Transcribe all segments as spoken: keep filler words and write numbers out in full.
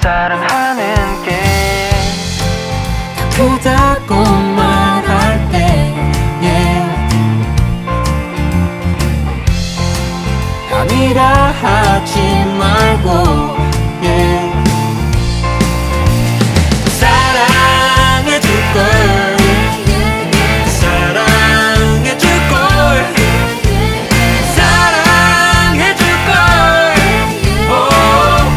사랑하는 게 크다고 말할 때 yeah. 아니라 하지 말고 yeah. 사랑해줄걸 사랑해줄걸 사랑해줄걸 oh.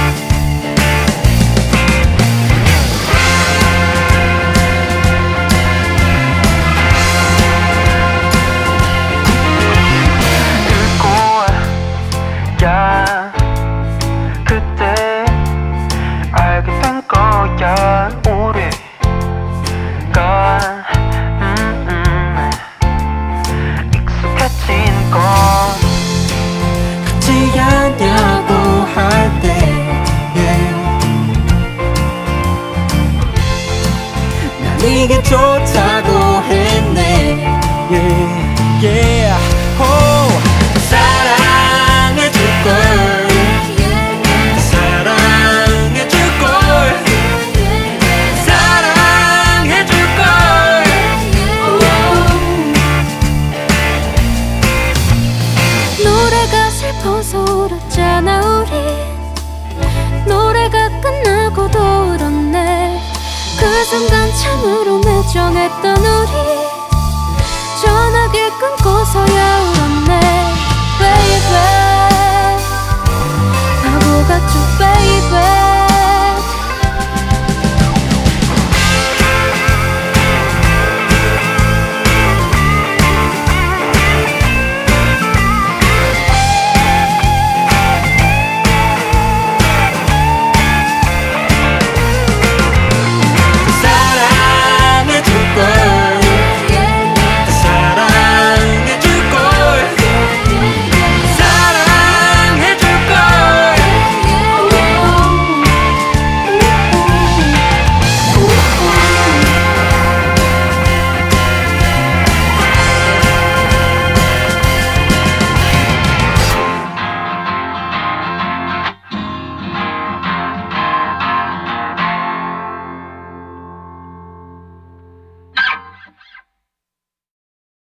야 그때 알게 된 거야 우리가 음, 음, 익숙해진 건 같이 하냐고 할 때 yeah. 난 이게 좋다고 했네 yeah. Yeah. Oh. 사랑해줄걸 사랑해줄걸 사랑해줄걸 노래가 슬퍼서 울었잖아 우리 노래가 끝나고도 울었네 그 순간 참으로 매정했던 우리 전화기 끊고서야 울었네 baby 바보같죠